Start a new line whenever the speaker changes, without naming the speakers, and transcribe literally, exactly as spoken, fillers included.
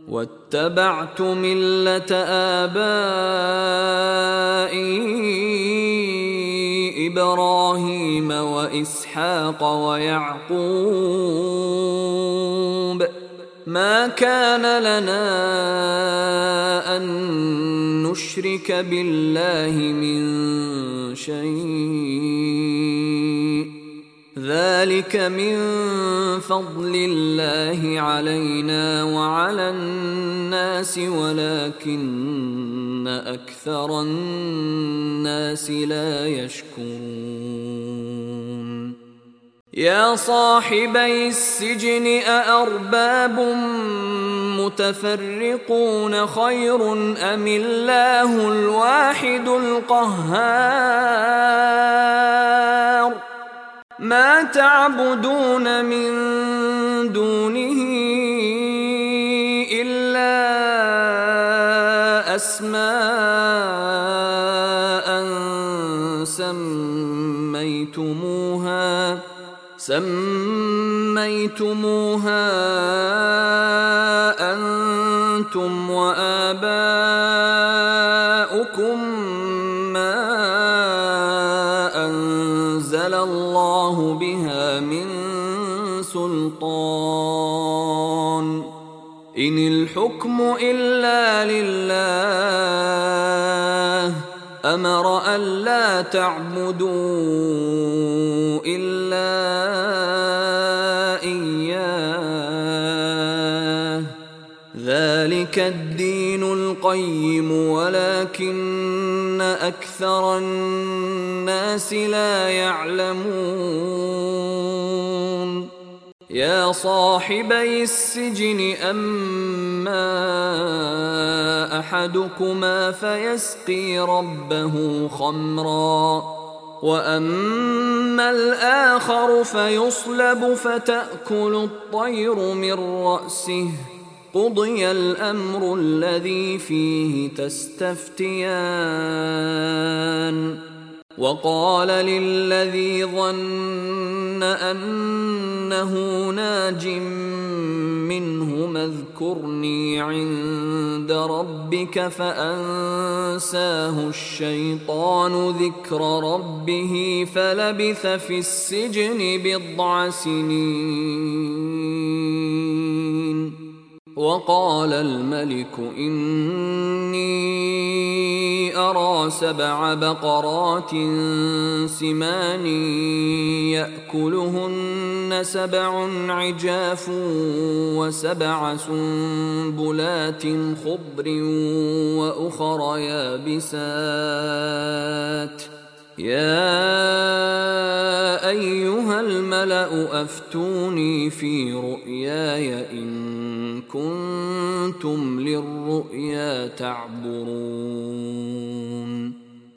واتبعت ملة آبائي إبراهيم وإسحاق ويعقوب ما كان لنا أن نشرك بالله من شيء ذلك من فضل الله علينا وعلى الناس ولكن أكثر الناس لا يشكرون يا صاحبي السجن أأرباب متفرقون خير أم الله الواحد القهار ما تعبدون من دونه إلا أسماء سميتموها سميتموها أنتم وآباؤكم ما أنزل الله بها من سلطان إن الحكم إلا لله أمر ألا تعبدوا إلا إياه ذلك الدين القيم ولكن أكثر الناس لا يعلمون يا صاحبي السجن أما أحدكما فيسقي ربه خمرا وأما الآخر فيصلب فتأكل الطير من رأسه قضي الأمر الذي فيه تستفتيان وقال للذي ظن أنه ناج منهما اذكرني عند ربك فأنساه الشيطان ذكر ربه فلبث في السجن بضع سنين وقال الملك إني أرى سبع بقرات سمان يأكلهن سبع عجاف وسبع سنبلات خضر وأخر يابسات يا أيها الملأ أفتوني في رؤياي إن كنتم للرؤيا تعبرون